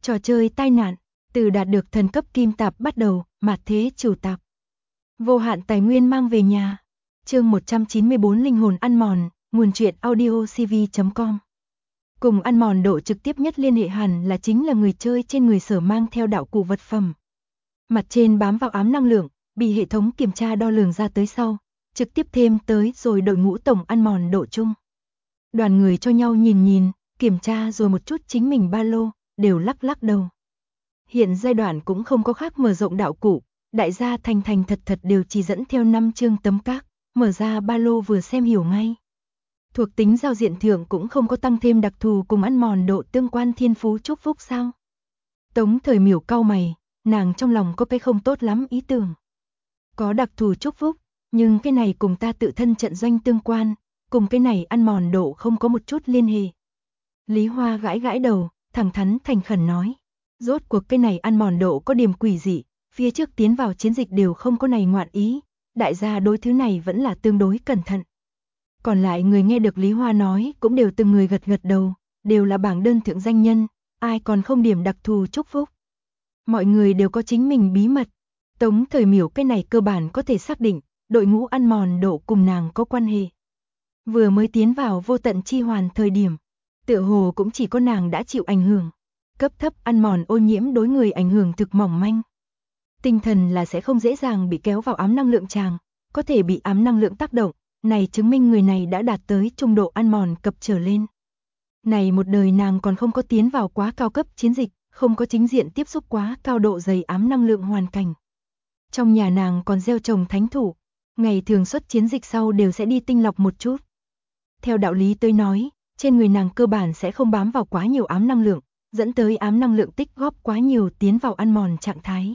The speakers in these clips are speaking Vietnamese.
Trò chơi tai nạn, từ đạt được thần cấp kim tạp bắt đầu, mạt thế chủ tạp. Vô hạn tài nguyên mang về nhà. Chương 194 linh hồn ăn mòn, nguồn truyện audiocv.com. Cùng ăn mòn độ trực tiếp nhất liên hệ hẳn là chính là người chơi trên người sở mang theo đạo cụ vật phẩm. Mặt trên bám vào ám năng lượng, bị hệ thống kiểm tra đo lường ra tới sau, trực tiếp thêm tới rồi đội ngũ tổng ăn mòn độ chung. Đoàn người cho nhau nhìn, kiểm tra rồi một chút chính mình ba lô, đều lắc lắc đầu. Hiện giai đoạn cũng không có khác mở rộng đạo cụ, đại gia thành thật đều chỉ dẫn theo 5 chương tấm các, mở ra ba lô vừa xem hiểu ngay. Thuộc tính giao diện thượng cũng không có tăng thêm đặc thù cùng ăn mòn độ tương quan thiên phú chúc phúc sao. Tống Thời Miểu cau mày, nàng trong lòng có cái không tốt lắm ý tưởng. Có đặc thù chúc phúc, nhưng cái này cùng ta tự thân trận doanh tương quan, cùng cái này ăn mòn độ không có một chút liên hệ. Lý Hoa gãi đầu, thẳng thắn thành khẩn nói. Rốt cuộc cái này ăn mòn độ có điểm quỷ dị, phía trước tiến vào chiến dịch đều không có này ngoạn ý, đại gia đối thứ này vẫn là tương đối cẩn thận. Còn lại người nghe được Lý Hoa nói cũng đều từng người gật đầu, đều là bảng đơn thượng danh nhân, ai còn không điểm đặc thù chúc phúc. Mọi người đều có chính mình bí mật, Tống Thời Miểu cái này cơ bản có thể xác định, đội ngũ ăn mòn độ cùng nàng có quan hệ. Vừa mới tiến vào vô tận chi hoàn thời điểm, tựa hồ cũng chỉ có nàng đã chịu ảnh hưởng. Cấp thấp ăn mòn ô nhiễm đối người ảnh hưởng thực mỏng manh. Tinh thần là sẽ không dễ dàng bị kéo vào ám năng lượng tràng, có thể bị ám năng lượng tác động, này chứng minh người này đã đạt tới trung độ ăn mòn cập trở lên. Này một đời nàng còn không có tiến vào quá cao cấp chiến dịch, không có chính diện tiếp xúc quá cao độ dày ám năng lượng hoàn cảnh. Trong nhà nàng còn gieo trồng thánh thủ, ngày thường xuất chiến dịch sau đều sẽ đi tinh lọc một chút. Theo đạo lý tôi nói, trên người nàng cơ bản sẽ không bám vào quá nhiều ám năng lượng, dẫn tới ám năng lượng tích góp quá nhiều tiến vào ăn mòn trạng thái.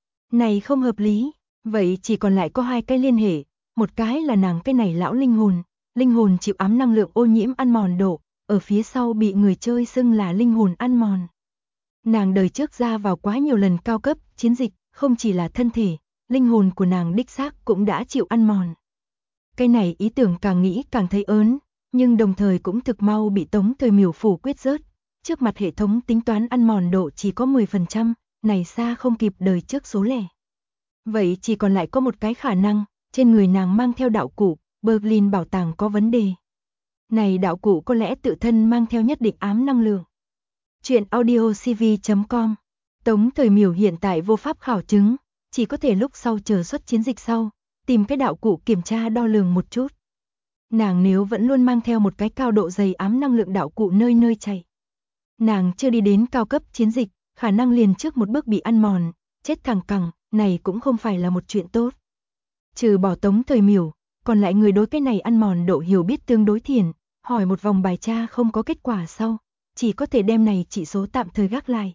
Này không hợp lý, vậy chỉ còn lại có hai cái liên hệ, một cái là nàng cái này lão linh hồn chịu ám năng lượng ô nhiễm ăn mòn độ, ở phía sau bị người chơi xưng là linh hồn ăn mòn. Nàng đời trước ra vào quá nhiều lần cao cấp, chiến dịch, không chỉ là thân thể, linh hồn của nàng đích xác cũng đã chịu ăn mòn. Cái này ý tưởng càng nghĩ càng thấy ớn, nhưng đồng thời cũng thực mau bị Tống Thời Miểu phủ quyết rớt. Trước mặt hệ thống tính toán ăn mòn độ chỉ có 10%, này xa không kịp đời trước số lẻ. Vậy chỉ còn lại có một cái khả năng, trên người nàng mang theo đạo cụ, Berlin bảo tàng có vấn đề. Này đạo cụ có lẽ tự thân mang theo nhất định ám năng lượng. Chuyện audiocv.com. Tống Thời Miểu hiện tại vô pháp khảo chứng, chỉ có thể lúc sau chờ xuất chiến dịch sau, tìm cái đạo cụ kiểm tra đo lường một chút. Nàng nếu vẫn luôn mang theo một cái cao độ dày ám năng lượng đạo cụ nơi chạy. Nàng chưa đi đến cao cấp chiến dịch, khả năng liền trước một bước bị ăn mòn, chết thẳng cẳng, này cũng không phải là một chuyện tốt. Trừ bỏ Tống Thời Miểu, còn lại người đối cái này ăn mòn độ hiểu biết tương đối thiền, hỏi một vòng bài tra không có kết quả sau, chỉ có thể đem này chỉ số tạm thời gác lại.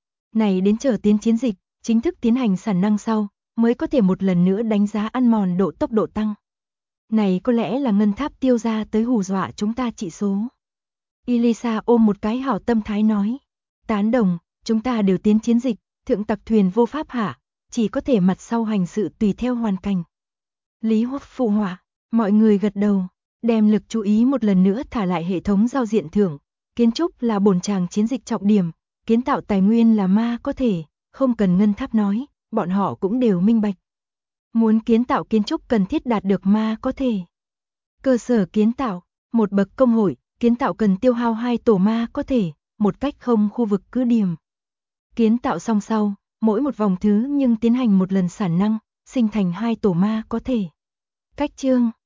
Này đến chờ tiến chiến dịch, chính thức tiến hành sản năng sau, mới có thể một lần nữa đánh giá ăn mòn độ tốc độ tăng. Này có lẽ là ngân tháp tiêu ra tới hù dọa chúng ta chỉ số. Elisa ôm một cái hảo tâm thái nói. Tán đồng, chúng ta đều tiến chiến dịch, thượng tặc thuyền vô pháp hạ, chỉ có thể mặt sau hành sự tùy theo hoàn cảnh. Lý Hoắc phụ họa, mọi người gật đầu, đem lực chú ý một lần nữa thả lại hệ thống giao diện thưởng. Kiến trúc là bổn tràng chiến dịch trọng điểm, kiến tạo tài nguyên là ma có thể, không cần ngân tháp nói, bọn họ cũng đều minh bạch. Muốn kiến tạo kiến trúc cần thiết đạt được ma có thể. Cơ sở kiến tạo, một bậc công hội, kiến tạo cần tiêu hao 2 tổ ma có thể, một cách không khu vực cứ điểm. Kiến tạo xong sau, mỗi một vòng thứ nhưng tiến hành một lần sản năng, sinh thành 2 tổ ma có thể. Cách chương